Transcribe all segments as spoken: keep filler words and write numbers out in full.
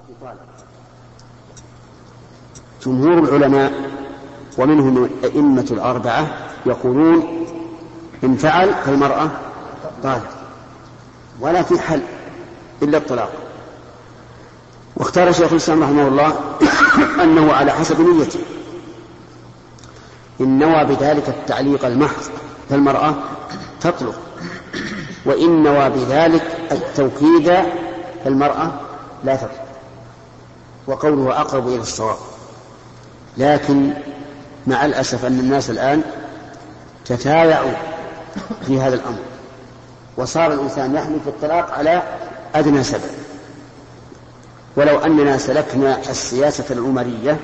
طالق. جمهور العلماء ومنهم الأئمة الأربعة يقولون إن فعل فالمرأة طالق ولا في حل إلا الطلاق. واختار شيخ الإسلام رحمه الله أنه على حسب نيته، إن نوى بذلك التعليق المحض فالمرأة تطلق، وإن نوى بذلك التوكيد فالمرأة لا تطلق، وقوله أقرب إلى الصواب. لكن مع الأسف أن الناس الآن تتابعوا في هذا الأمر، وصار الإنسان يحمل في الطلاق على أدنى سبب. ولو أننا سلكنا السياسة العمرية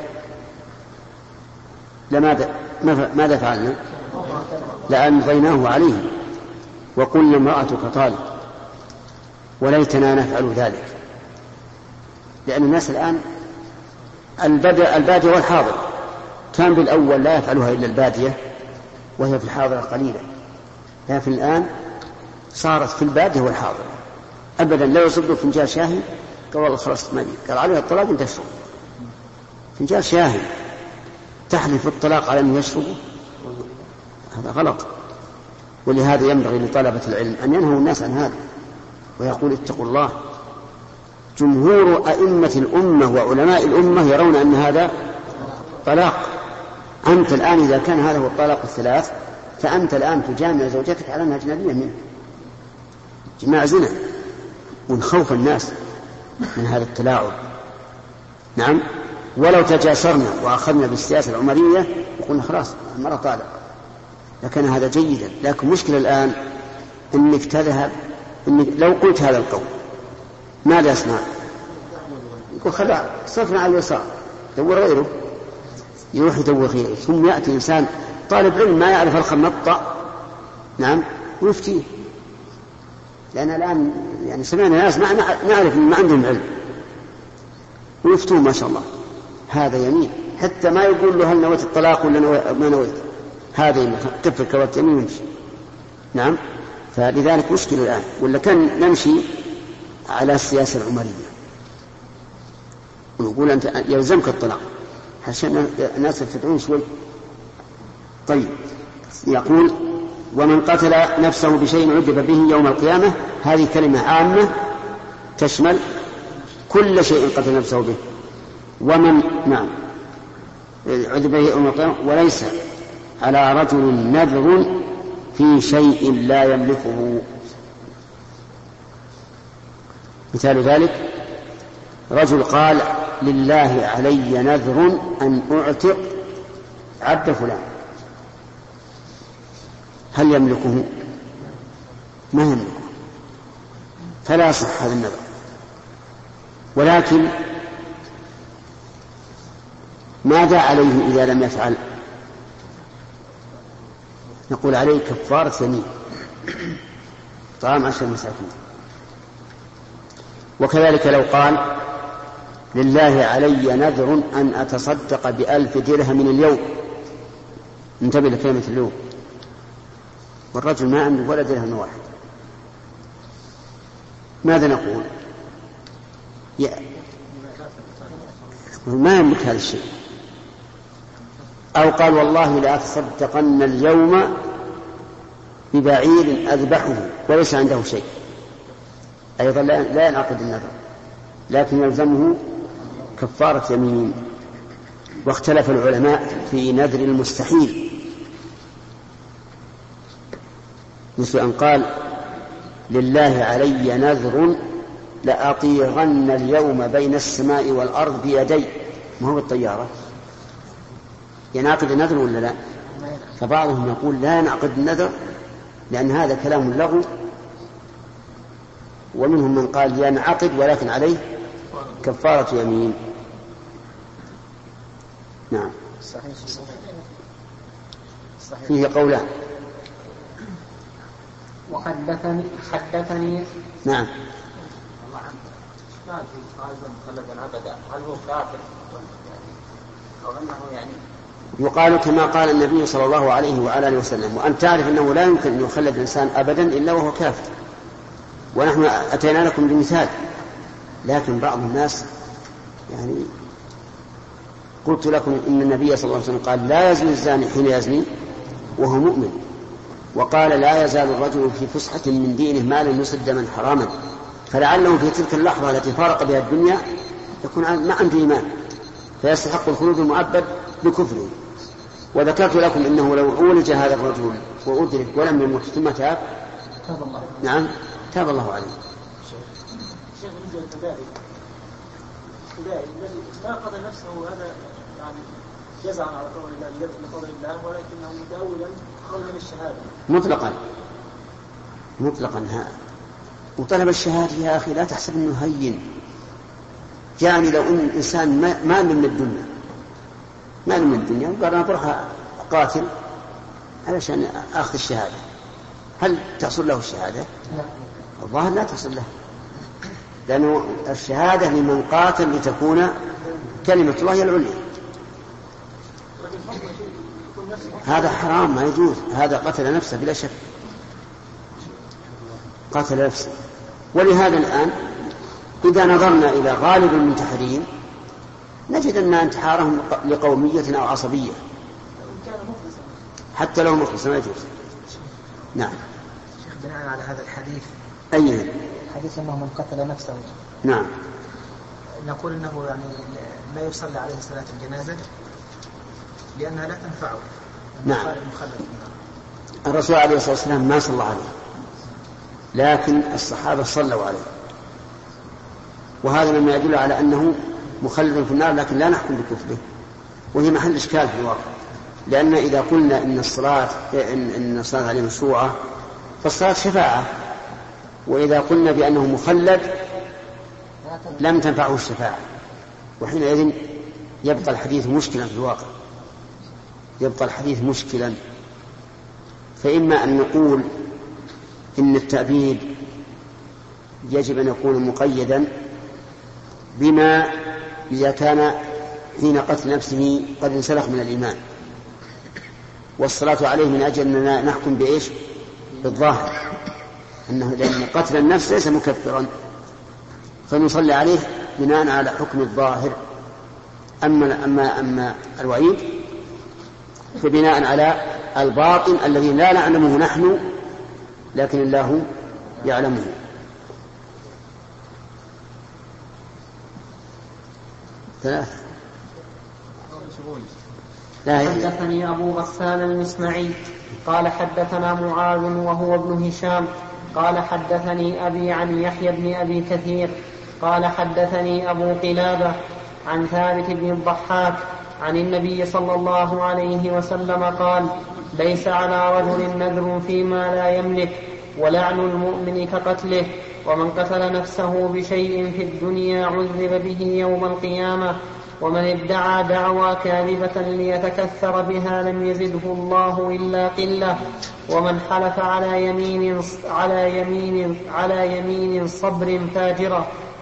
لماذا ماذا فعلنا؟ لأمضيناه عليه وقلنا امرأتك طالق، وليتنا نفعل ذلك. لأن الناس الآن البادية والحاضر، كان بالأول لا يفعلها إلا البادية وهي في الحاضرة قليلة، لكن الآن صارت في البادية والحاضر أبدا. لا يصب فنجان شاهي قال والله خلاص ما قال عليها الطلاق أنت تشرب فنجان شاهي، تحلف الطلاق على أن يشربه، هذا غلط. ولهذا ينبغي لطلبة العلم أن ينهوا الناس عن هذا ويقول اتقوا الله. جمهور أئمة الأمة وعلماء الأمة يرون أن هذا طلاق. أنت الآن إذا كان هذا هو الطلاق الثلاث فأنت الآن تجامع زوجتك على أنها أجنبية منه، جماع زنا، ونخوف الناس من هذا التلاعب. نعم، ولو تجاسرنا وأخذنا بالسياسة العمرية وقلنا خلاص المرأة طالق لكان هذا جيدا. لكن مشكلة الآن أنك تذهب، إنك لو قلت هذا القول ماذا يصنع؟ يقول خلاص صرفنا على اليسار دور غيره، يروح يدور غيره. ثم يأتي إنسان طالب علم ما يعرف الخمطة، نعم، ويفتيه. لأن الآن يعني سمعنا ناس ما نعرف ما عندهم علم ويفتون ما شاء الله. هذا يمين حتى ما يقول له هل نويت الطلاق ولا ما نويت، هذا يمين كفر كوات يمين ويمشي. نعم، فلذلك مشكلة الآن، ولا كان نمشي على السياسة العمرية ونقول أنت يلزمك الطلاق عشان الناس يفتحون شوي. طيب، يقول ومن قتل نفسه بشيء عذب به يوم القيامة، هذه كلمة عامة تشمل كل شيء قتل نفسه به. ومن نعم عذب به يوم القيامة، وليس على رجل نذر في شيء لا يملكه. مثال ذلك رجل قال لله علي نذر أن أعتق عبد فلان، هل يملكه؟ ما يملكه، فلا يصح هذا النذر. ولكن ماذا عليه إذا لم يفعل؟ نقول عليه كفارة يمين، طعام عشر مساكين. وكذلك لو قال لله علي نذر أن أتصدق بألف درهم من اليوم، انتبه لكلمة اليوم، والرجل ما عنده ولا درهم واحد، ماذا نقول؟ ما يملك هذا الشيء. أو قال والله لا أتصدقن اليوم ببعير أذبحه وليس عنده شيء، أيضا لا ينعقد النذر، لكن يلزمه كفارة يمين. واختلف العلماء في نذر المستحيل، مثل أن قال لله علي نذر لأطيرن اليوم بين السماء والأرض بيدي، ما هو الطيارة، ينعقد النذر ولا لا؟ فبعضهم يقول لا ينعقد النذر لأن هذا كلام لغو، ومنهم من قال ينعقد ولكن عليه كفارة يمين. نعم، فيه قولان. وحدثني حدثني نعم، ما في قائدا مخلدا أبدا، هل هو كافر أو أنه يعني يقال كما قال النبي صلى الله عليه وعلى آله وسلم، وأن تعرف أنه لا يمكن أن يخلد الإنسان أبدا إلا وهو كافر. ونحن أتينا لكم بمثال، لكن بعض الناس يعني قلت لكم إن النبي صلى الله عليه وسلم قال لا يزني الزاني حين يزني وهو مؤمن، وقال لا يزال الرجل في فسحة من دينه ما لم يصد من حراما، فلعله في تلك اللحظة التي فارق بها الدنيا يكون ما عنده إيمان فيستحق الخلود المؤبد بكفره. وذكرت لكم إنه لو عولج هذا الرجل وأدرك ولم يمت ثم تاب تاب الله. نعم تاب الله عليه. شيخ بالنسبة للتداعي التداعي الذي ما قضى نفسه هذا يعني جزعا على قول الله لقول الله، ولكنه متأولا قولا الشهادة مطلقا مطلقا ها وطلب الشهادة يا أخي لا تحسب أنه هين. يعني لو أن الإنسان ما, ما من الدنيا ما من الدنيا وقال أنا بروح قاتل علشان أخذ الشهادة، هل تحصل له الشهادة؟ الظاهر لا تحصل له، لأنه الشهادة لمن قاتل لتكون كلمة الله هي العليا. هذا حرام ما يجوز، هذا قتل نفسه بلا شك، قتل نفسه. ولهذا الآن إذا نظرنا إلى غالب المنتحرين نجد أن انتحارهم لقومية أو عصبية حتى لو مخلصا ما يجوز. نعم. شيخ بناء على هذا الحديث أي حديث أنه من قتل نفسه نعم نقول أنه يعني لا يصلى عليه صلاة الجنازة لأنها لا تنفعه. نعم. الرسول عليه الصلاة والسلام ما صلى عليه، لكن الصحابة صلوا عليه، وهذا مما يدل على أنه مخلد في النار، لكن لا نحكم بكفره، وهي محل إشكال في الواقع. لأن إذا قلنا إن الصلاة إن, إن الصلاة عليه مشروعة فالصلاة شفاعة، وإذا قلنا بأنه مخلد لم تنفعه الشفاعة، وحينئذ يبقى الحديث مشكلا في الواقع، يبقى الحديث مشكلا. فإما أن نقول إن التأبيد يجب أن يكون مقيدا بما إذا كان حين قتل نفسه قد انسلخ من الإيمان، والصلاة عليه من أجل أننا نحكم بإيش؟ بالظاهر، أنه لأن قتل النفس ليس مكفرا فنصلي عليه بناء على حكم الظاهر. أما, أما, أما الوعيد فبناء على الباطن الذي لا نعلمه نحن لكن الله يعلمه. ثلاثة. حدثني أبو غسان المسمعي قال حدثنا معاذ وهو ابن هشام قال حدثني أبي عن يحيى بن أبي كثير قال حدثني أبو قلابة عن ثابت بن الضحاك عن النبي صلى الله عليه وسلم قال ليس على رجل نذر فيما لا يملك ولعن المؤمن كقتله، ومن قتل نفسه بشيء في الدنيا عذب به يوم القيامة، ومن ادعى دعوى كاذبة ليتكثر بها لم يزده الله إلا قلة، ومن حلف على يمين على يمين على يمين صبر فاجرة.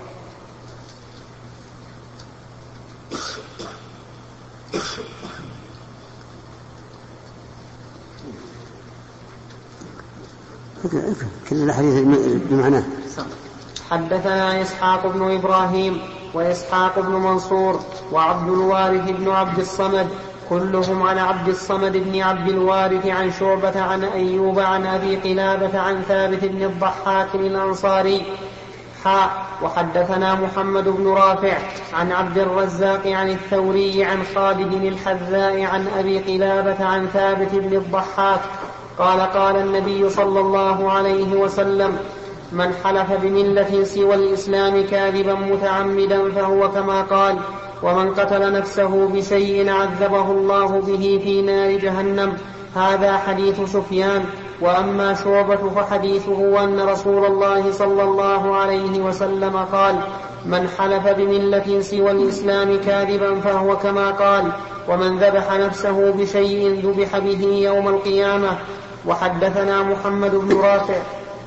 كل الحديث بمعناه. حدثنا إسحاق بن إبراهيم وإسحاق بن منصور وعبد الوارث بن عبد الصمد كلهم عن عبد الصمد بن عبد الوارث عن شعبة عن أيوب عن أبي قلابة عن ثابت بن الضحاك الأنصاري. حاء وحدثنا محمد بن رافع عن عبد الرزاق عن الثوري عن خالد الحذاء عن أبي قلابة عن ثابت بن الضحاك قال قال النبي صلى الله عليه وسلم من حلف بملة سوى الإسلام كاذبا متعمدا فهو كما قال، ومن قتل نفسه بشيء عذبه الله به في نار جهنم. هذا حديث سفيان. وأما شعبة فحديثه أن رسول الله صلى الله عليه وسلم قال من حلف بملة سوى الإسلام كاذبا فهو كما قال، ومن ذبح نفسه بشيء ذبح به يوم القيامة. وحدثنا محمد بن رافع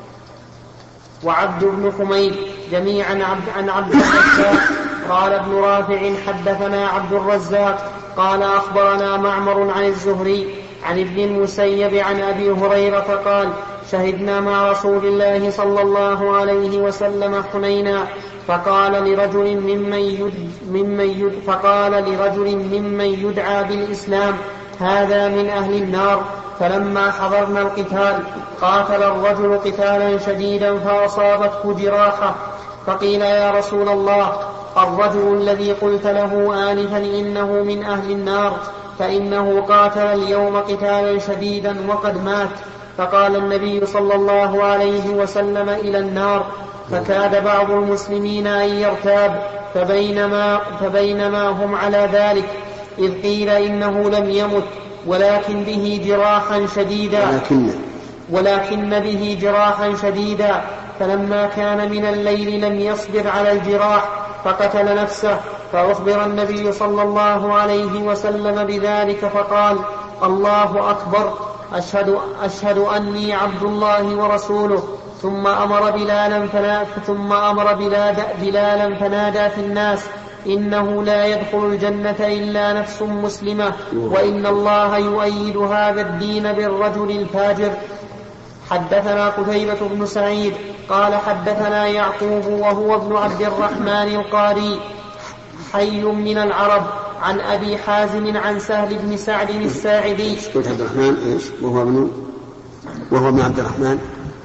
وعبد بن حميد جميعا عبد عن عبد الرزاق. قال ابن رافع حدثنا عبد الرزاق قال أخبرنا معمر عن الزهري عن ابن المسيب عن أبي هريرة قال شهدنا مع رسول الله صلى الله عليه وسلم حنينا فقال لرجل ممن يد ممن يد فقال لرجل ممن يدعى بالإسلام هذا من أهل النار. فلما حضرنا القتال قاتل الرجل قتالا شديدا فأصابته جراحة، فقيل يا رسول الله الرجل الذي قلت له آنفا إنه من أهل النار فإنه قاتل اليوم قتالا شديدا وقد مات. فقال النبي صلى الله عليه وسلم إلى النار. فكاد بعض المسلمين أن يرتاب، فبينما, فبينما هم على ذلك إذ قيل إنه لم يمت ولكن به جراحا شديدا ولكن, ولكن به جراحا شديدا فلما كان من الليل لم يصبر على الجراح فقتل نفسه. فأخبر النبي صلى الله عليه وسلم بذلك فقال الله أكبر أشهد, أشهد أني عبد الله ورسوله. ثم أمر بلالا فنادى, ثم أمر بلالا فنادى في الناس إنه لا يدخل الجنة إلا نفس مسلمة وإن الله يؤيد هذا الدين بالرجل الفاجر. حدثنا قتيبة بن سعيد قال حدثنا يعقوب وهو ابن عبد الرحمن القاري حي من العرب عن أبي حازم عن سهل بن سعد الساعدي. قلت عبد الرحمن إيش وهو ابن وهو ابن عبد الرحمن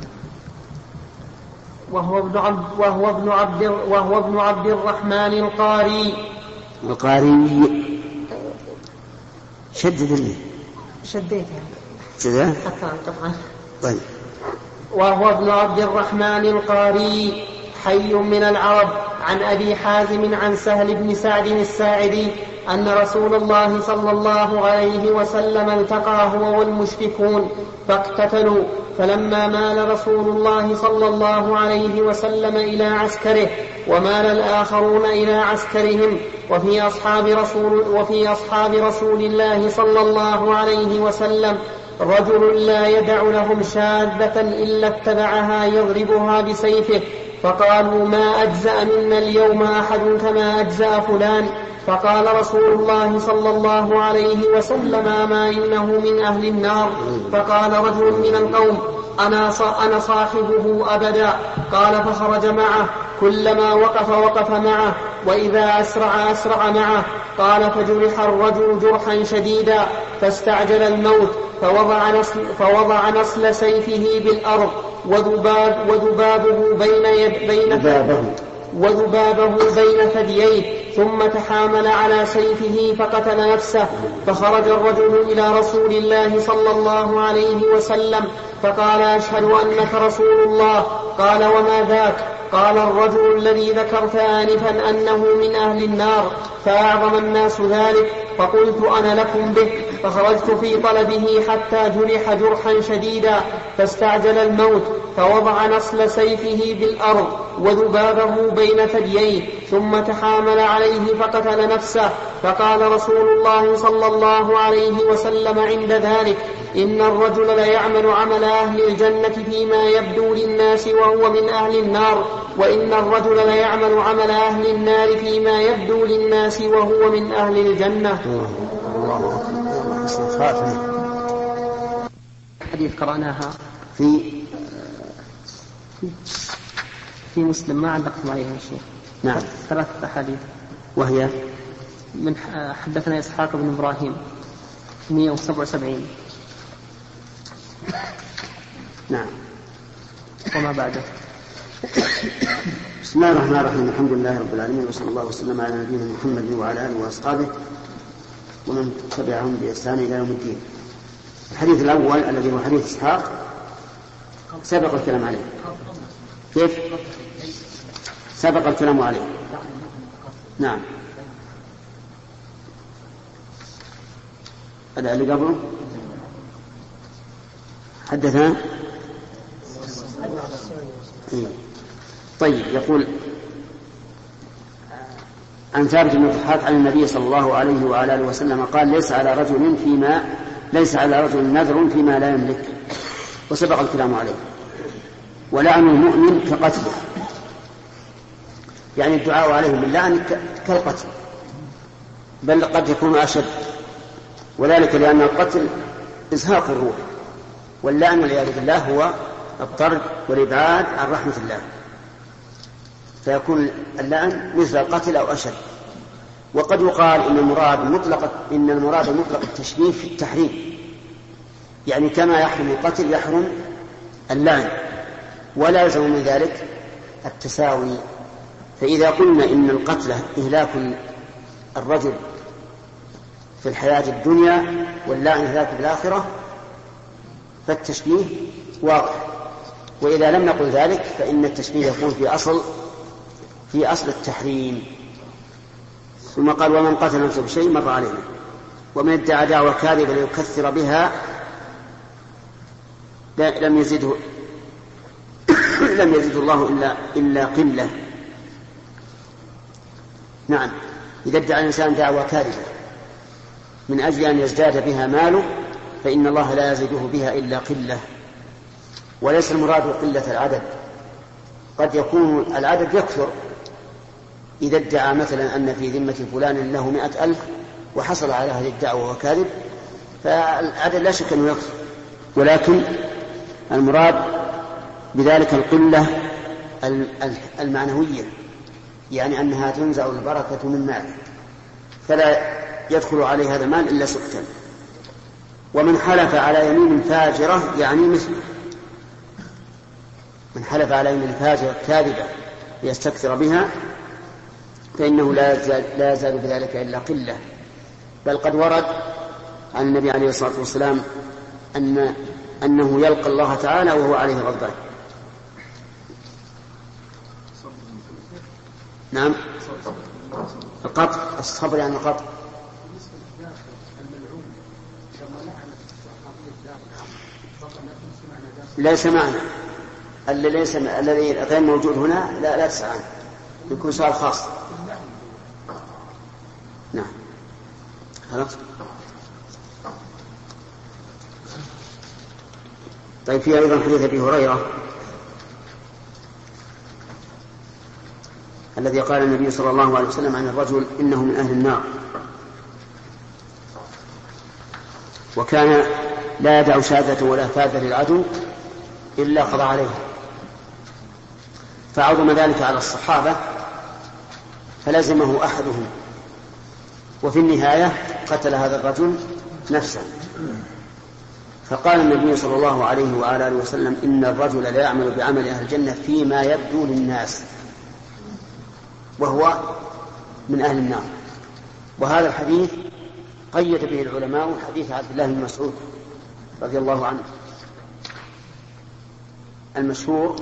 وهو ابن عبد وهو ابن عبد وهو ابن عبد الرحمن القاري القاري شدد لي شديت كذا طبعا. طيب. وهو ابن عبد الرحمن القاري حي من العرب عن أبي حازم عن سهل بن سعد الساعدي أن رسول الله صلى الله عليه وسلم التقى هو والمشركون فاقتتلوا. فلما مال رسول الله صلى الله عليه وسلم إلى عسكره ومال الآخرون إلى عسكرهم وفي أصحاب رسول, وفي أصحاب رسول الله صلى الله عليه وسلم رجل لا يدع لهم شاذة إلا اتبعها يضربها بسيفه فقالوا ما أجزأ منا اليوم أحد كما أجزأ فلان. فقال رسول الله صلى الله عليه وسلم أما إنه من أهل النار. فقال رجل من القوم أنا صاحبه أبدا. قال فخرج معه كلما وقف وقف معه وإذا أسرع أسرع معه. قال فجرح الرجل جرحا شديدا فاستعجل الموت فوضع نصل, فوضع نصل سيفه بالأرض وذباب وذبابه بين يد بين وذبابه بين ثدييه ثم تحامل على سيفه فقتل نفسه. فخرج الرجل إلى رسول الله صلى الله عليه وسلم فقال أشهد أنك رسول الله. قال وما ذاك؟ قال الرجل الذي ذكرت آنفا أنه من أهل النار. فأعظم الناس ذلك فقلت أنا لكم به. فخرجت في طلبه حتى جرح جرحا شديدا فاستعجل الموت فوضع نصل سيفه بالأرض وذبابه بين ثدييه ثم تحامل عليه فقتل نفسه. فقال رسول الله صلى الله عليه وسلم عند ذلك إن الرجل ليعمل عمل أهل الجنة فيما يبدو للناس وهو من أهل النار وإن الرجل ليعمل عمل أهل النار فيما يبدو للناس وهو من أهل الجنة. حديث قرأناها في في مسلم ما علقتم عليها يا شيخ. نعم ثلاثة أحاديث وهي من حدثنا إسحاق بن إبراهيم مئة وسبعة وسبعين. نعم وما بعده. بسم الله الرحمن الرحيم الحمد لله رب العالمين وصلى الله وسلم على نبينا محمد وعلى آله وأصحابه ومن تبعهم بإحسان إلى يوم الدين. الحديث الأول الذي هو حديث إسحاق سبق الكلام عليه. كيف؟ سبق الكلام عليه. نعم هذا اللي قبله حدثنا. طيب يقول عن ثابت بن الضحاك عن النبي صلى الله عليه وعلى آله وسلم قال ليس على رجل فيما ليس على رجل نذر فيما لا يملك وسبق الكلام عليه. ولعن المؤمن كقتله يعني الدعاء عليهم باللعن كالقتل بل قد يكون أشد وذلك لأن القتل إزهاق الروح واللعن والعياذ بالله هو الطرد والإبعاد عن رحمة الله، فيكون اللعن مثل القتل أو أشد. وقد يقال إن المراد مطلق إن المراد مطلق التشبيه في التحريم، يعني كما يحرم القتل يحرم اللعن، ولا يلزم من ذلك التساوي. فإذا قلنا إن القتل إهلاك الرجل في الحياة الدنيا واللعن إهلاك في الآخرة فالتشبيه واضح. وإذا لم نقل ذلك فإن التشبيه يكون في أصل في أصل التحريم. ثم قال: ومن قتل نفسه بشيء مر علينا، ومن ادعى دعوى كاذبة ليكثر بها لم يزده لم يزد الله إلا, إلا قلة. نعم، إذا ادعى الإنسان دعوى كاذبة من أجل أن يزداد بها ماله فإن الله لا يزيده بها إلا قلة. وليس المراد قلة العدد، قد يكون العدد يكثر. إذا ادعى مثلا أن في ذمة فلان له مئة ألف وحصل على هذه الدعوة وكاذب فالعدد لا شك أنه يكثر، ولكن المراد بذلك القلة المعنوية، يعني أنها تنزع البركة من ماله فلا يدخل عليه هذا المال إلا سكتا. ومن حلف على يمين فاجرة يعني مثله، من حلف على يمين فاجرة كاذبة ليستكثر بها فإنه لا يزال, لا يزال بذلك إلا قلة. بل قد ورد عن النبي عليه الصلاة والسلام أن أنه يلقى الله تعالى وهو عليه غضبان. نعم، القطع الصبر يعني القطع. ليس معنى الذي ليس الذي غير موجود هنا لا لا تسعى، يكون سؤال خاص. نعم، خلاص. طيب، في أيضا حديث أبي هريرة الذي قال النبي صلى الله عليه وسلم عن الرجل إنه من أهل النار، وكان لا يدع شاذة ولا فاذة للعدو إلا قضى عليه، فعظم ذلك على الصحابة فلزمه أحدهم، وفي النهاية قتل هذا الرجل نفسه. فقال النبي صلى الله عليه وعلى آله وسلم: إن الرجل لا يعمل بعمل أهل الجنة فيما يبدو للناس وهو من أهل النار. وهذا الحديث قيد به العلماء حديث عبد الله بن مسعود رضي الله عنه المشهور: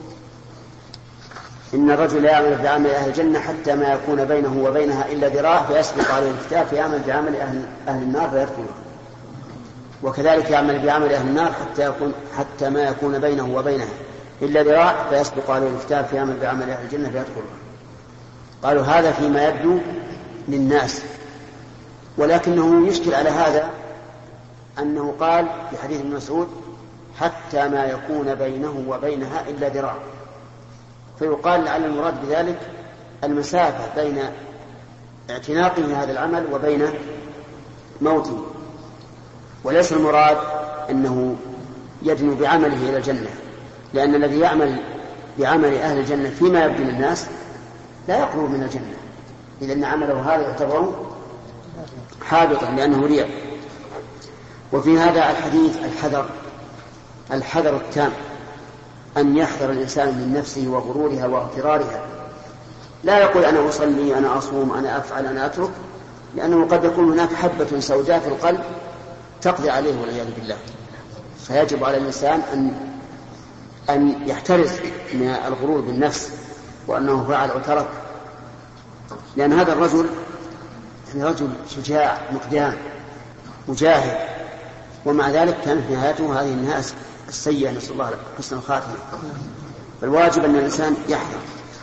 إن الرجل لا يعمل بعمل أهل الجنة حتى ما يكون بينه وبينها إلا ذراع فيسبق عليه الكتاب فيعمل بعمل أهل, أهل النار فيدخلها، وكذلك يعمل بعمل أهل النار حتى يكون حتى ما يكون بينه وبينها إلا ذراع فيسبق عليه الكتاب فيعمل بعمل أهل الجنة فيدخلها. قالوا هذا فيما يبدو للناس، ولكنه يشكل على هذا أنه قال في حديث ابن مسعود: حتى ما يكون بينه وبينها إلا ذراع، فيقال لعل المراد بذلك المسافة بين اعتناقه هذا العمل وبين موته، وليس المراد أنه يدنو بعمله إلى الجنة، لأن الذي يعمل بعمل أهل الجنة فيما يبدو للناس لا يقرب من الجنة، إذن عمله هذا يعتبر حابطا لأنه رياء. وفي هذا الحديث الحذر الحذر التام أن يحذر الإنسان من نفسه وغرورها واغترارها، لا يقول أنا أصلي أنا أصوم أنا أفعل أنا أترك، لأنه قد يكون هناك حبة سوداء في القلب تقضي عليه والعياذ بالله. فيجب على الإنسان أن أن يحترز من الغرور بالنفس وأنه فعل وترك، لأن هذا الرجل رجل شجاع مقدام مجاهد، ومع ذلك كانت نهايته هذه النهاية السيئة، نسأل الله حسن الخاتمة. فالواجب أن الإنسان يحذر.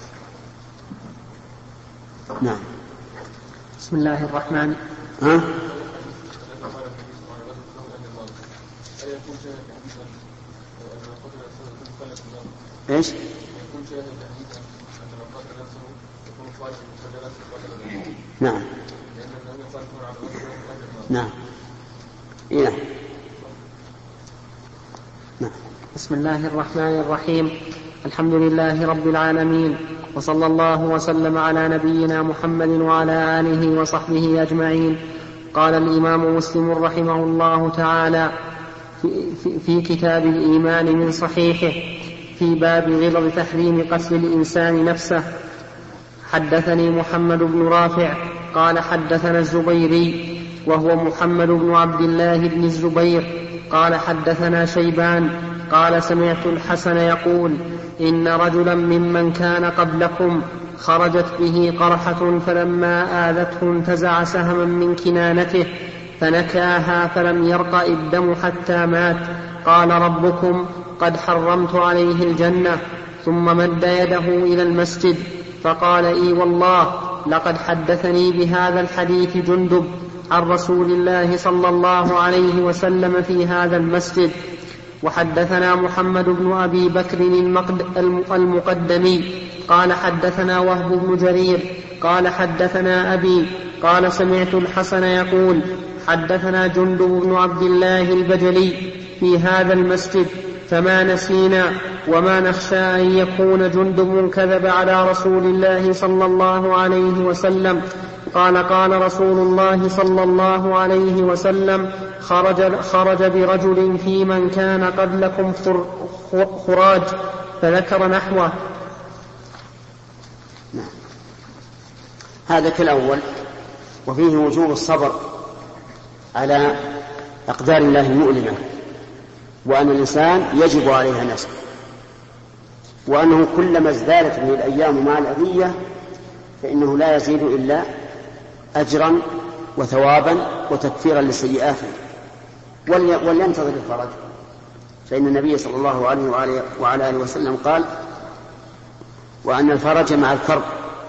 نعم. بسم الله الرحمن ها؟ ايش؟ نعم نعم إيه. نعم بسم الله الرحمن الرحيم. الحمد لله رب العالمين، وصلى الله وسلم على نبينا محمد وعلى آله وصحبه أجمعين. قال الإمام مسلم رحمه الله تعالى في, في, في كتاب الإيمان من صحيحه في باب غلظ تحريم قتل الإنسان نفسه: حدثني محمد بن رافع قال حدثنا الزبيري وهو محمد بن عبد الله بن الزبير قال حدثنا شيبان قال سمعت الحسن يقول: إن رجلا ممن كان قبلكم خرجت به قرحة فلما آذته انتزع سهما من كنانته فنكاها فلم يرقى الدم حتى مات. قال: ربكم قد حرمت عليه الجنة. ثم مد يده إلى المسجد فقال: إي والله لقد حدثني بهذا الحديث جندب عن رسول الله صلى الله عليه وسلم في هذا المسجد. وحدثنا محمد بن أبي بكر المقدمي قال حدثنا وهب بن جرير قال حدثنا أبي قال سمعت الحسن يقول: حدثنا جندب بن عبد الله البجلي في هذا المسجد، فما نسينا وما نخشى أن يكون جندب كذب على رسول الله صلى الله عليه وسلم. قال: قال رسول الله صلى الله عليه وسلم: خرج, خرج برجل في من كان قبلكم خراج، فذكر نحوه. نعم. هذا كالأول، وفيه وجوب الصبر على أقدار الله المؤلمة، وأن الإنسان يجب عليها نصر، وأنه كلما ازدادت به الأيام مع الأذية فإنه لا يزيد إلا أجرا وثوابا وتكفيرا لسيئاته، ولينتظر الفرج، فإن النبي صلى الله عليه وعلى آله وسلم قال: وأن الفرج مع الكرب.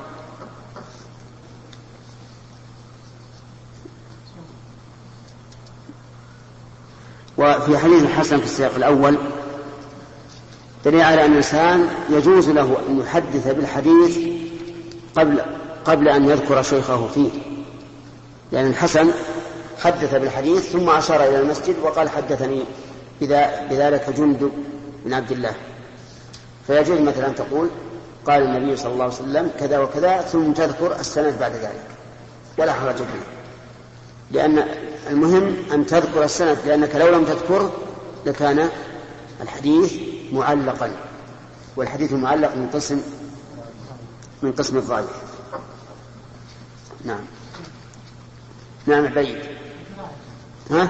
وفي حديث الحسن في السياق الأول دليل على أن الإنسان يجوز له أن يحدث بالحديث قبل قبل أن يذكر شيخه فيه، لأن الحسن حدث بالحديث ثم أشار إلى المسجد وقال: حدثني بذلك جندب بن عبد الله. فيجوز مثلا أن تقول: قال النبي صلى الله عليه وسلم كذا وكذا، ثم تذكر السند بعد ذلك، ولا حرج فيه، لأن المهم أن تذكر السند، لأنك لو لم تذكره لكان الحديث معلقا، والحديث المعلق من قسم من قسم الضعيف. نعم. نعم بعيد. ها؟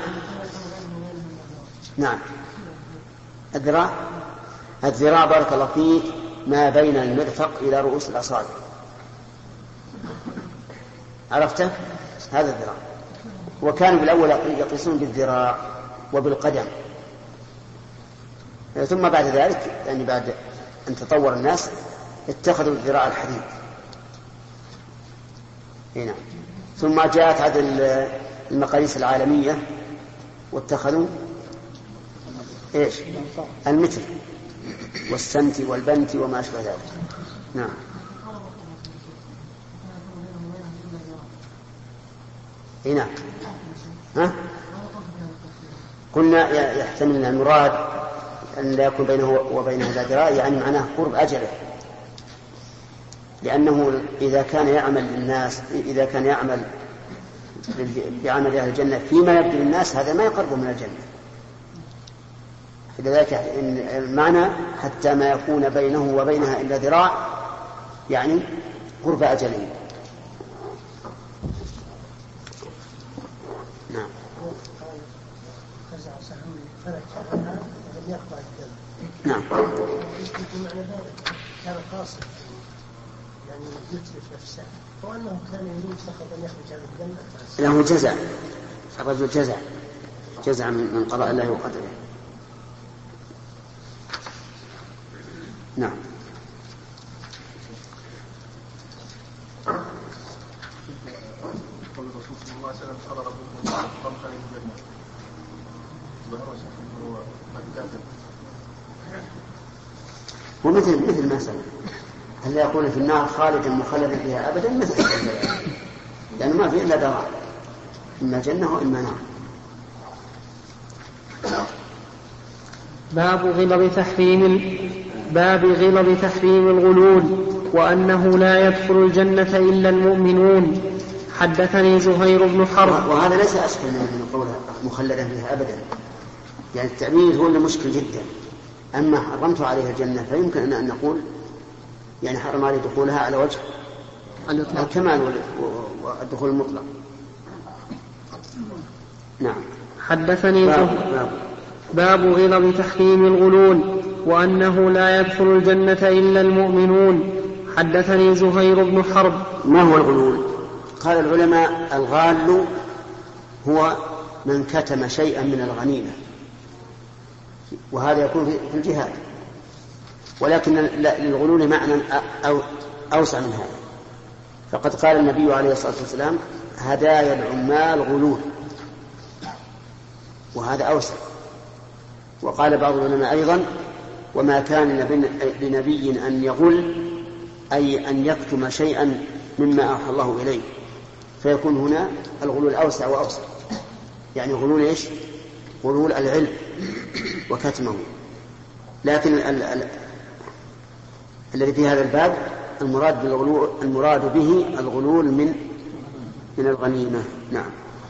نعم. الذراع الذراع بارك الله فيك ما بين المرفق إلى رؤوس الأصابع، عرفته؟ هذا الذراع. وكانوا بالأول يقيسون بالذراع وبالقدم، ثم بعد ذلك يعني بعد أن تطور الناس اتخذوا الذراع الحديد. هنا ثم جاءت هذه المقاييس العالمية واتخذوا ايش؟ المتر والسنت والبنت وما أشبه ذلك. نعم. هنا ها؟ قلنا يحتمل أن المراد أن لا يكون بينه وبينه ذراع، يعني معناه قرب أجله، لأنه إذا كان يعمل للناس إذا كان يعمل بعمل أهل الجنة فيما يبدو للناس هذا ما يقرب من الجنة. لذلك المعنى حتى ما يكون بينه وبينها إلا ذراع، يعني قرب أجله. نعم. نعم. كان قاصد يعني يتلف نفسه، وأنه كان يريد فقط أن يخرج من الجنة. له جزع، الرجل جزع جزع من قضاء الله وقدره. نعم. قول الرسول صلى الله عليه وسلم: قال ربكم حرمت عليه الجنة. ظهر شيء هو الكافر. ومثل مثل ما سبق، هل يكون في النار خالدا مخلدا فيها أبدا؟ مثل هذا، لأنه ما في إلا دار، إما جنة وإما نار. باب غلظ تحريم باب غلظ تحريم الغلول وأنه لا يدخل الجنة إلا المؤمنون. حدثني زهير بن حرب. وهذا ليس أسهل من قولها مخلدا فيها أبدا، يعني التعبير هو اللي مشكل جدا. أما حرمت عليها الجنة فيمكن أن نقول يعني حرم عليه دخولها على وجه الكمال والدخول المطلق. نعم. حدثني باب, باب, باب غلظ تحريم الغلول وأنه لا يدخل الجنة إلا المؤمنون. حدثني زهير بن حرب. ما هو الغلول؟ قال العلماء الغال هو من كتم شيئا من الغنيمة، وهذا يكون في الجهاد، ولكن للغلول معنى أو أوسع من هذا. فقد قال النبي عليه الصلاة والسلام هدايا العمال غلول، وهذا أوسع. وقال بعض العلماء أيضا وما كان لنبي أن يغل أي أن يكتم شيئا مما أوحى الله إليه، فيكون هنا الغلول أوسع وأوسع، يعني غلول إيش؟ غلول العلم وكتمه. لكن ال ال الذي في هذا الباب المراد بالغلول المراد به الغلول من من الغنيمة. نعم.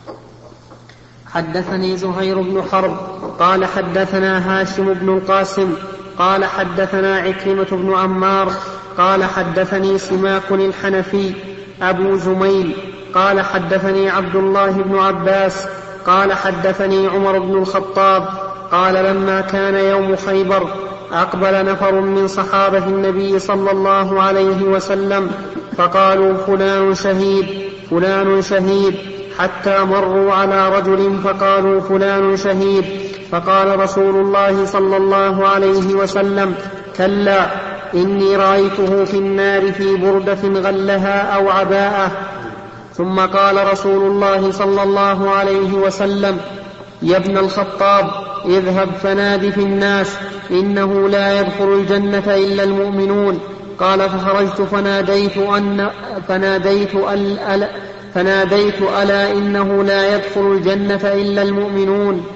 حدثني زهير بن حرب قال حدثنا هاشم بن القاسم قال حدثنا عكرمة بن عمار قال حدثني سماك الحنفي أبو زميل قال حدثني عبد الله بن عباس قال حدثني عمر بن الخطاب قال لما كان يوم خيبر أقبل نفر من صحابة النبي صلى الله عليه وسلم فقالوا فلان شهيد فلان شهيد، حتى مروا على رجل فقالوا فلان شهيد، فقال رسول الله صلى الله عليه وسلم كلا إني رأيته في النار في بردة غلها أو عباءة. ثم قال رسول الله صلى الله عليه وسلم يا ابن الخطاب اذهب فنادي في الناس إنه لا يدخل الجنة إلا المؤمنون. قال فخرجت فناديت أن فناديت أل فناديت ألا إنه لا يدخل الجنة إلا المؤمنون.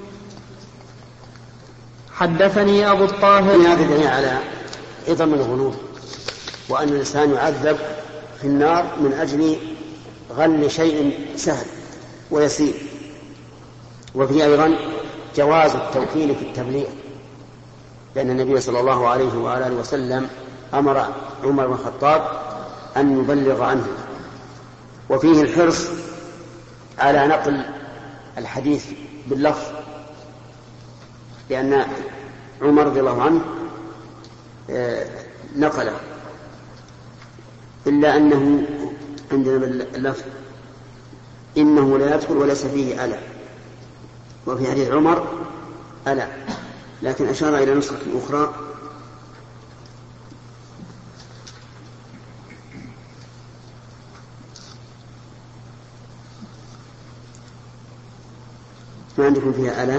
حدثني أبو الطاهر. هذا دليل على عظم الغلول، وأن الإنسان يعذب في النار من أجل غل شيء سهل ويسير. وفي أيضا جواز التوكيل في التبليغ، لأن النبي صلى الله عليه وآله وسلم أمر عمر بن الخطاب أن يبلغ عنه. وفيه الحرص على نقل الحديث باللفظ، لأن عمر رضي الله عنه نقله، إلا أنه عندنا اللفظ إنه لا يدخل وليس فيه ألا، وفي حديث عمر ألا، لكن أشار إلى نسخة أخرى ما عندكم فيها ألا.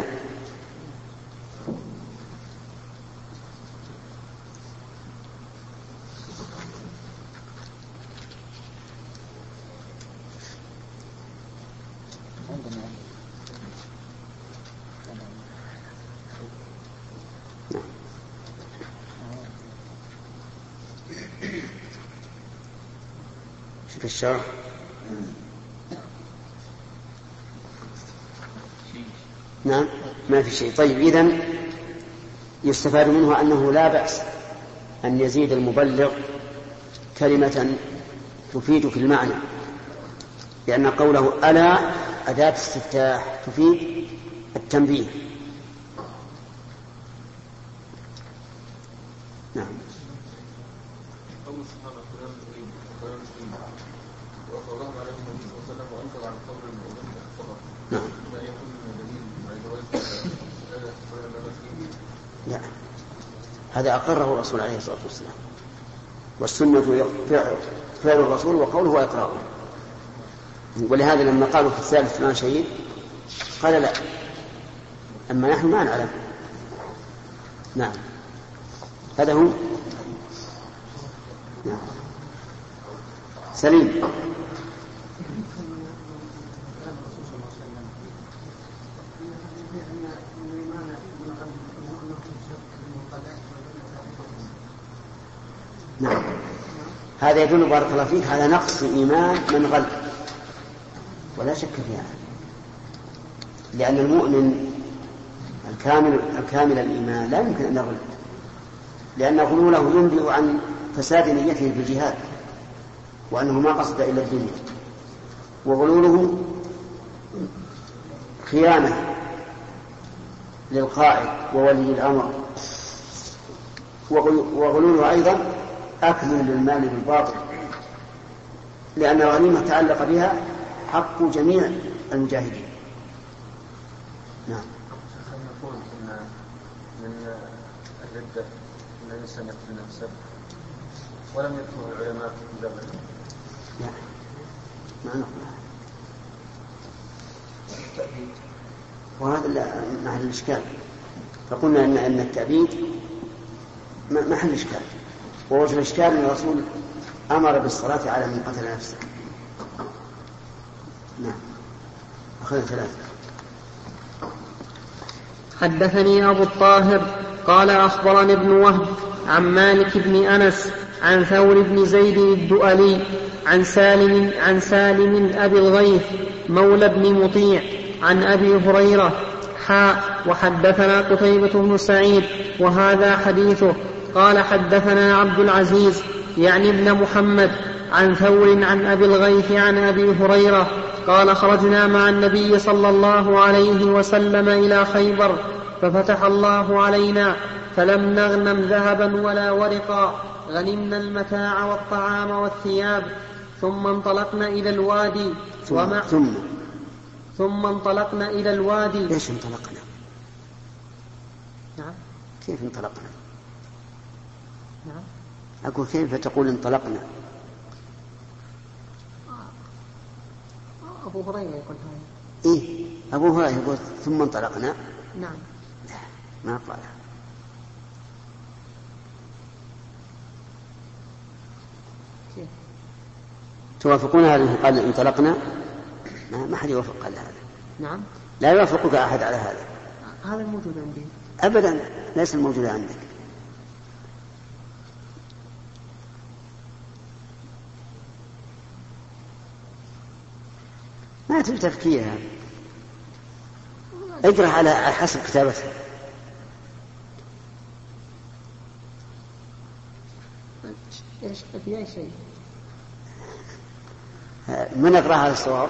في الشرح نعم ما في شيء. طيب إذن يستفاد منه أنه لا بأس أن يزيد المبلغ كلمة تفيد في المعنى، لأن قوله ألا أداة استفتاح تفيد التنبيه. نعم. نعم. لا، هذا أقره الرسول عليه الصلاة والسلام، والسنة فعل الرسول وقوله وإقراره. ولهذا لما قالوا في الثالث فلان شهيد قال لا، أما نحن ما نعلم. نعم هذا هو. نعم. سليم. هذا يدل بارك الله فيك على نقص إيمان من غل، ولا شك في هذا، لأن المؤمن الكامل الكامل الإيمان لا يمكن أن يغل، لأن غلوله ينبئ عن فساد نيته في الجهاد وأنه ما قصد إلا الدنيا، وغلوله خيانة للقائد وولي الأمر، وغلوله أيضا أكل للمال بالباطل، لأن الغنيمة تعلق بها حق جميع المجاهدين. نعم. نقول إن من الردة أن الإنسان يقتل نفسه ولم يذكره العلماء في ذلك. لا ما نقول، وهذا محل الإشكال، فقلنا إن أن التأبيد محل إشكال، ووجه الإشكال أن الرسول أمر بالصلاة على من قتل نفسه. نعم. أخذنا ثلاثة. حدثني أبو الطاهر قال أخبرني ابن وهب عن مالك بن أنس عن ثور بن زيد الدؤلي عن سالم عن سالم أبي الغيث مولى بن مطيع عن أبي هريرة حاء وحدثنا قتيبة بن سعيد وهذا حديثه. قال حدثنا عبد العزيز يعني ابن محمد عن ثور عن أبي الغيث عن أبي هريرة قال خرجنا مع النبي صلى الله عليه وسلم إلى خيبر ففتح الله علينا فلم نغنم ذهبا ولا ورقا، غنمنا المتاع والطعام والثياب. ثم انطلقنا إلى الوادي ومع ثم ثم انطلقنا إلى الوادي. ليش انطلقنا؟ نعم. كيف انطلقنا؟ نعم. أقول كيف تقول انطلقنا؟ أبو هريرة يقول هذا. إيه أبو هريرة يقول ثم انطلقنا. نعم. لا ما قال. كيف توافقون هذا قال انطلقنا؟ ما حد يوافق على هذا. نعم. لا يوافقك أحد على هذا. هذا الموجود عندي. أبدا ليس الموجود عندك. ما تبي تفكير هذا، اقرأ على حسب كتابته. ايش في اي شيء؟ من اقرأ على الصواب؟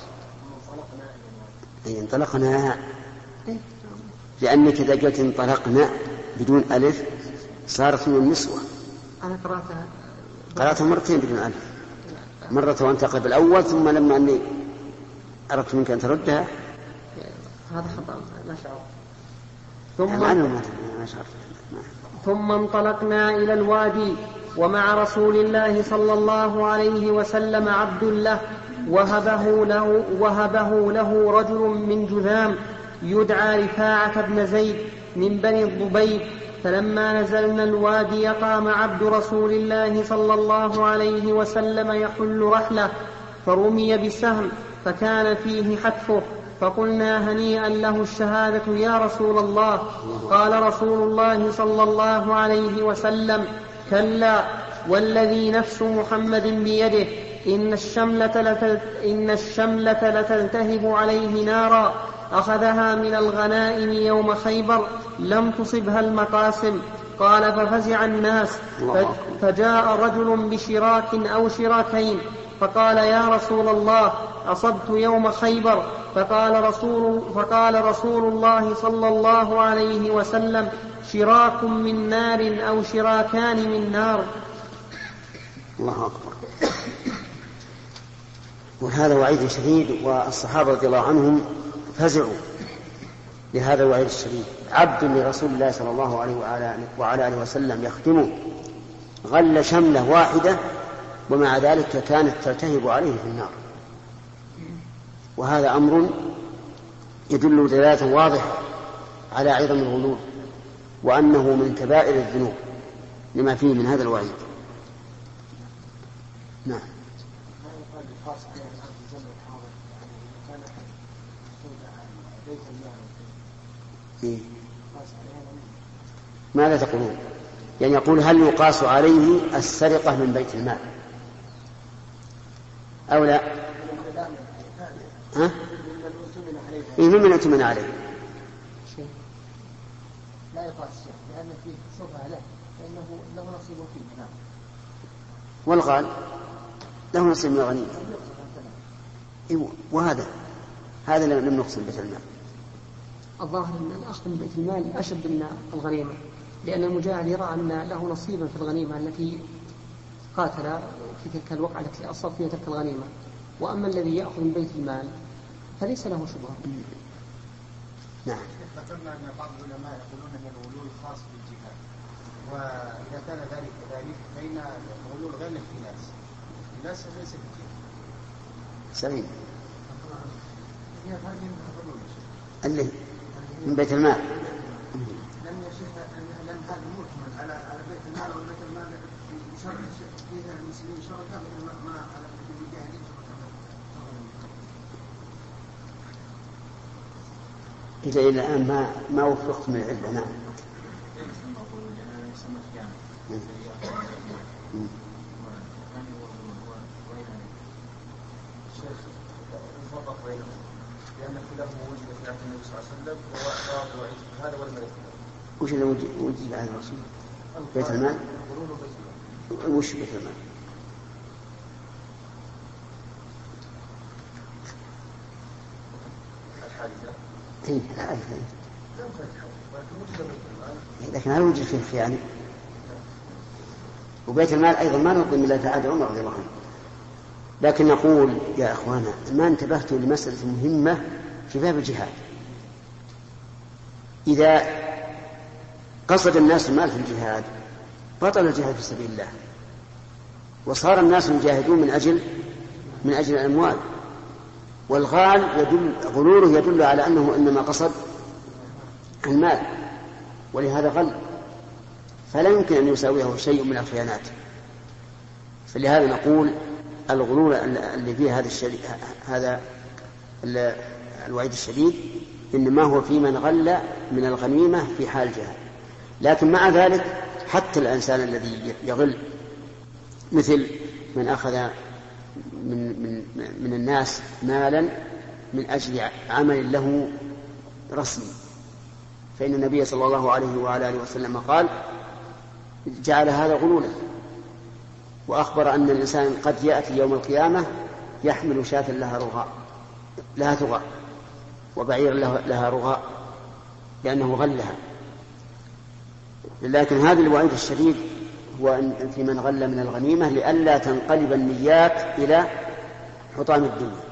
اي انطلقنا، لأنك إذا قلت انطلقنا بدون ألف صارت من النسوة. أنا قرأتها قرأتها مرتين بدون ألف، مرة وانتقل بالأول ثم لما أني أردت منك أن تردها. هذا خطأ لا شعر. ثم ما شعرت. ثم انطلقنا إلى الوادي ومع رسول الله صلى الله عليه وسلم عبد له وهبه له, وهبه له رجل من جذام يدعى رفاعة بن زيد من بني الضبيب. فلما نزلنا الوادي قام عبد رسول الله صلى الله عليه وسلم يحل رحله فرمي بسهم فكان فيه حتفه، فقلنا هنيئا له الشهادة يا رسول الله. قال رسول الله صلى الله عليه وسلم كلا والذي نفس محمد بيده إن الشملة, لتل... إن الشملة لتلتهب عليه نارا أخذها من الغنائم يوم خيبر لم تصبها المقاسم. قال ففزع الناس فجاء رجل بشراك أو شراكين فقال يا رسول الله أصبت يوم خيبر. فقال رسول, فقال رسول الله صلى الله عليه وسلم شراك من نار أو شراكان من نار. الله أكبر. وهذا وعيد شديد، والصحابة رضي الله عنهم فزعوا لهذا الوعيد الشديد. عبد لرسول الله صلى الله عليه وعلى آله وسلم يخدمه غل شملة واحدة ومع ذلك كانت تلتهب عليه في النار. وهذا أمر يدل دلالة واضحة على عظم الغلول وأنه من كبائر الذنوب لما فيه من هذا الوعيد. نعم. إيه؟ ماذا تقولون؟ يعني يقول هل يقاس عليه السرقة من بيت المال؟ أو لا؟ ها؟ إيه ممن أتمن عليه لا يقاس الشيخ لأن فيه صفة له فإنه له نصيب فيه. نعم. والغال له نصيب من الغنيمة. إيه وهذا هذا لم نقسم بيت المال. الظاهر أن الأخذ من بيت المال أشد من الغنيمة، لأن المجاهد يرى أن له نصيبا في الغنيمة التي قاتل في تلك الوقعة التي أصاب فيها تلك الغنيمة، وأما الذي يأخذ من بيت المال فليس له شبهة. نعم. ذكرنا أن بعض العلماء يقولون أن الغلول خاص بالجهاد، وإذا كان ذلك كذلك فإن الغلول غير الاختلاس، الاختلاس ليس بالجهاد. سليم. اللي من بيت المال. لم يشف لم هذا مكمل على على بيت المال وبيت المال في شرع فيها المسلمين شركاء ما على المجاهدين إذا إلى الآن ما ما وفقت من العلة. نعم. الشيخ الفرق بينهم لأن خلافه وجد في عهد النبي صلى الله عليه وسلم وهو أقرار الوعيد هذا ولم يذكر. وش اللي وجد على الرسول؟ بيت المال؟ وش بيت المال؟ الحادثة. إيه الحادثة. لكن هل وجد فيه خيانة؟ وبيت المال أيضا ما نظلم إلا في عهد عمر رضي الله عنه. لكن نقول يا أخوانا ما انتبهتوا لمسألة مهمة في باب الجهاد. إذا قصد الناس المال في الجهاد بطل الجهاد في سبيل الله، وصار الناس يجاهدون من أجل من أجل الأموال، والغال يدل غلوله يدل على أنه إنما قصد المال، ولهذا غل، فلا يمكن أن يساويه شيء من الخيانات. فلهذا نقول الغلول اللي فيه هذا الشديد هذا الوعيد الشديد إنما هو في من غل من الغنيمة في حال جهاد. لكن مع ذلك حتى الإنسان الذي يغل مثل من أخذ من, من, من الناس مالا من أجل عمل له رسمي، فإن النبي صلى الله عليه وعلى آله وسلم قال جعل هذا غلولا، وأخبر أن الإنسان قد يأتي يوم القيامة يحمل شاة لها رغاء لها ثغاء وبعير لها رغاء لأنه غلها. لكن هذا الوعيد الشديد هو أن في من غل من الغنيمة لئلا تنقلب النيات إلى حطام الدنيا.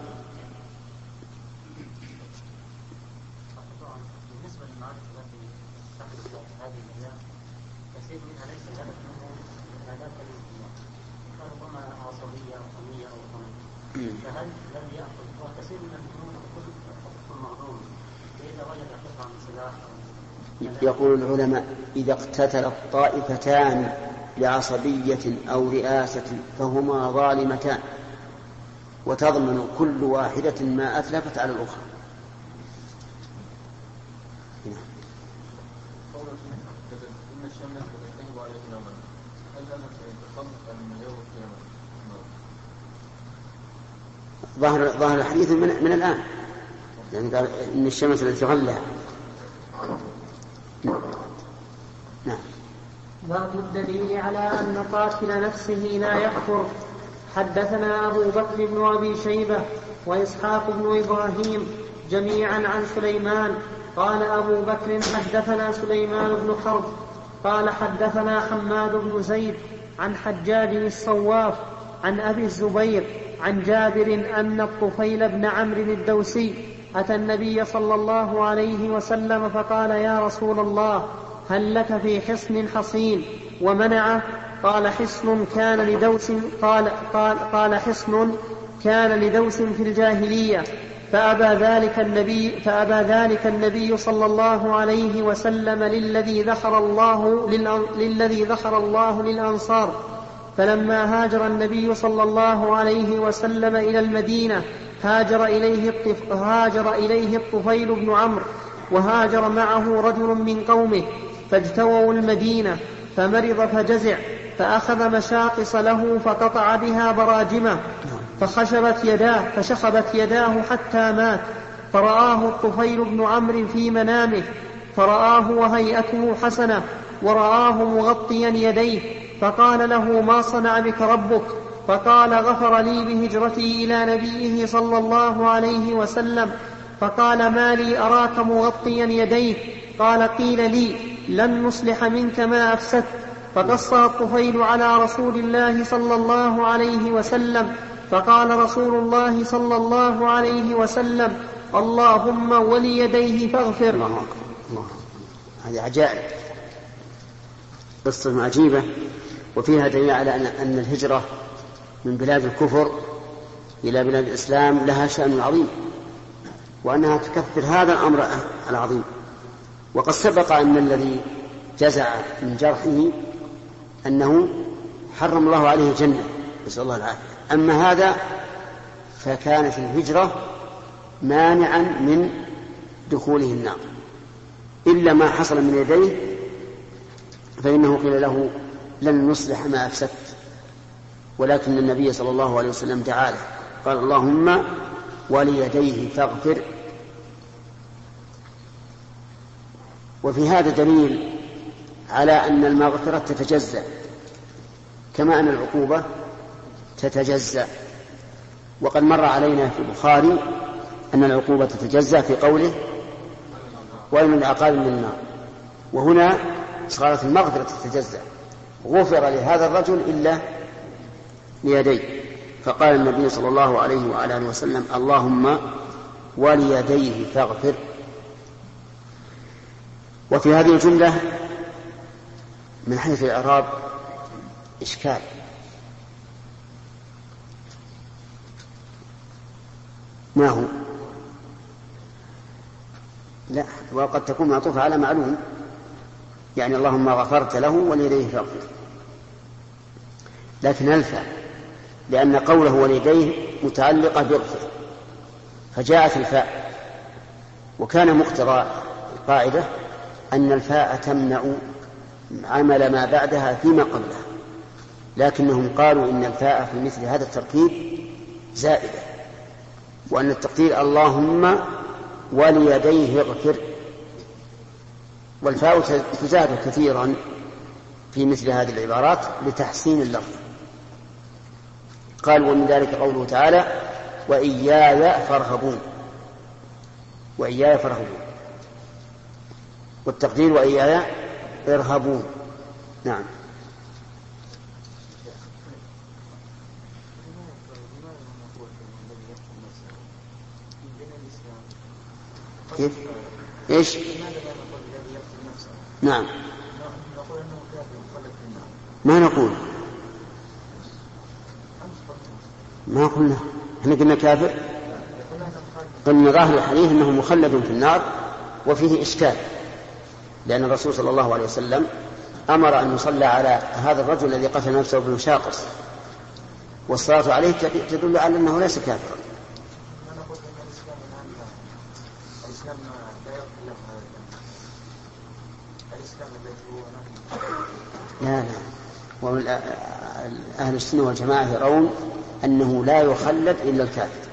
بالنسبة للمعارك التي تحدث هذه الأيام كثير منها ليس الهدف منه هدف الاجتماع، فربما عصبية أو قومية أو قومية، فهل الذي يأخذ وكثير من الفنون تقول حقوق المعلوم إذا وجد قطعة من سلاح؟ يقول العلماء إذا اقتتلت طائفتان لعصبية أو رئاسة فهما ظالمتان وتضمن كل واحدة ما أتلفت على الأخرى. ظاهر ظاهر الحديث من, من الآن، يعني قال إن الشمس التي غلها. نعم. باب الدليل على أن قاتل نفسه لا يكفر. حدثنا أبو بكر بن أبي شيبة وإسحاق بن إبراهيم جميعا عن سليمان قال أبو بكر حدثنا سليمان بن حرب قال حدثنا حماد بن زيد عن حجاج الصواف عن أبي الزبير عن جابر أن الطفيل بن عمرو الدوسي أتى النبي صلى الله عليه وسلم فقال يا رسول الله هل لك في حصن حصين ومنعه؟ قال حصن كان لدوس قال, قال, قال حصن كان لدوس في الجاهلية فأبى ذلك النبي فأبى ذلك النبي صلى الله عليه وسلم للذي ذخر الله للذي ذخر الله للأنصار. فلما هاجر النبي صلى الله عليه وسلم إلى المدينة هاجر إليه الطف... هاجر إليه الطفيل بن عمرو وهاجر معه رجل من قومه فاجتووا المدينة فمرض فجزع فأخذ مشاقص له فقطع بها براجمه فخشبت يداه فشخبت يداه حتى مات. فرآه الطفيل بن عمرو في منامه فرآه وهيئته حسنة ورآه مغطيا يديه فقال له: ما صنع بك ربك؟ فقال: غفر لي بهجرتي إلى نبيه صلى الله عليه وسلم. فقال: ما لي أراك مغطيا يديك؟ قال: قيل لي: لن نصلح منك ما أفسدت. فقص الطفيل على رسول الله صلى الله عليه وسلم. فقال رسول الله صلى الله عليه وسلم: اللهم وليديه فاغفر. الله أكبر. الله. هذه عجائب، قصة عجيبة، وفيها دليل على أن الهجرة من بلاد الكفر إلى بلاد الإسلام لها شأن عظيم، وأنها تكفر هذا الأمر العظيم. وقد سبق أن الذي جزع من جرحه أنه حرم الله عليه الجنة، نسأل الله العافية. أما هذا فكانت الهجرة مانعا من دخوله النار، إلا ما حصل من يديه فإنه قيل له: لن نصلح ما أفسدت. ولكن النبي صلى الله عليه وسلم دعا له قال: اللهم وليديه فاغفر. وفي هذا دليل على أن المغفرة تتجزأ كما أن العقوبة تتجزأ. وقد مر علينا في البخاري أن العقوبة تتجزأ في قوله: وإن العقاب من النار. وهنا صارت المغفرة تتجزأ، غفر لهذا الرجل إلا ليديه. فقال النبي صلى الله عليه وعلى آله وسلم: اللهم وليديه فاغفر. وفي هذه الجملة من حيث الإعراب إشكال. ما هو؟ لا، وقد تكون معطوفة على معلوم، يعني اللهم غفرت له وليديه فاغفر. لكن الفاء لأن قوله وليديه متعلقة باغفر، فجاءت الفاء. وكان مقتضى القاعدة أن الفاء تمنع عمل ما بعدها فيما قبلها، لكنهم قالوا إن الفاء في مثل هذا التركيب زائدة، وأن التقدير اللهم وليديه اغفر. والفاء تزاد كثيرا في مثل هذه العبارات لتحسين اللفظ. قال: ومن ذلك قوله تعالى: وإياي فارهبون. وإياي فارهبون، والتقدير وإياي ارهبون. نعم. كيف؟ إيش؟ نعم. ما نقول ما قلنا احنا قلنا كافر. قلنا ظاهر الحديث انه مخلد في النار، وفيه اشكال، لان الرسول صلى الله عليه وسلم امر ان يصلى على هذا الرجل الذي قتل نفسه بالمشاقص، والصلاه عليه تدل على انه ليس كافرا. لا لا، ومن أهل السنة والجماعة يرون أنه لا يخلد إلا الكافر.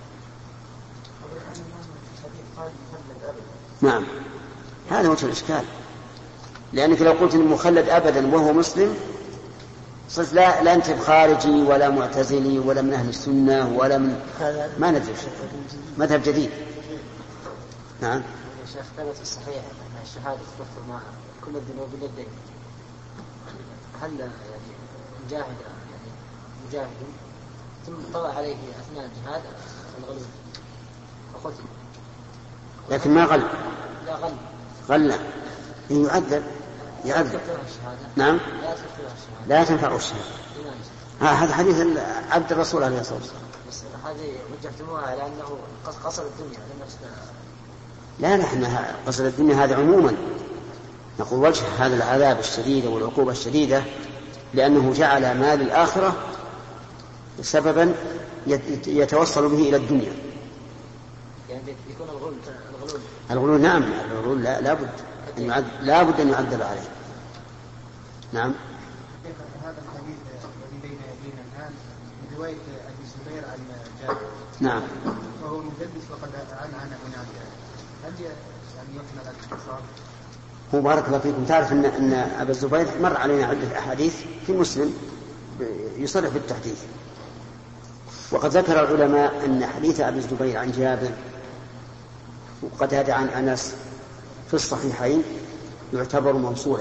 نعم، هذا وجه الإشكال، لأنك لو قلت مخلد أبدا وهو مسلم صرت لا, لا أنت خارجي ولا معتزلي ولا من أهل السنة ولا من ما ندري مذهب جديد. نعم. يا شيخ ثبت في الصحيح أن الشهادة تكفر مع كل الذنوب إلا الدين. هل يعني مجاهد يعني مجاهد ثم طلع عليه أثناء الجهاد الغلو فقتل، لكن ما غل. لا غل. غل يعذب يعذب. نعم. لا تنفع الشهادة. هذا حديث عبد الرسول عليه الصلاة والسلام. بس هذه وجهتموها على أنه قصر الدنيا لنفسنا. لا نحن قصر الدنيا هذا عموما، نقول وجه هذا العذاب الشديد والعقوبة الشديدة لأنه جعل مال الآخرة سببا يتوصل به إلى الدنيا. يعني يكون الغلول الغلول الغلول نعم، الغلول لا لابد أن يعذب، لابد أن يعذب عليه. نعم. هذا الحديث الذي بين يدينا الآن من رواية أبي زبير عن نعم. وهو مدلس وقد عن عن هناك، هل يعني يحمل الاتصال؟ هو بارك الله فيكم، تعرف أن أن أبا الزبير مر علينا عدة أحاديث في مسلم يصرح بالتحديث، وقد ذكر العلماء أن حديث أبي الزبير عن جابر وقتادة عن أنس في الصحيحين يعتبر موصولا،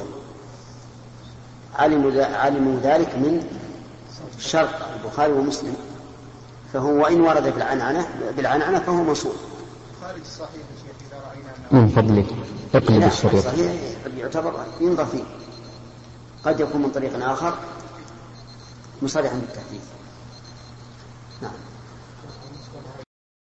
علموا ذلك من شرط البخاري ومسلم، فهو وإن ورد بالعنعنة بالعنعنة فهو موصول. خارج الصحيح يا شيخ إذا رأينا من فضلك اقلب الشريط. صحيح يعتبر ينظر فيه، قد يكون من طريق آخر مصرحا بالتحديث. نعم.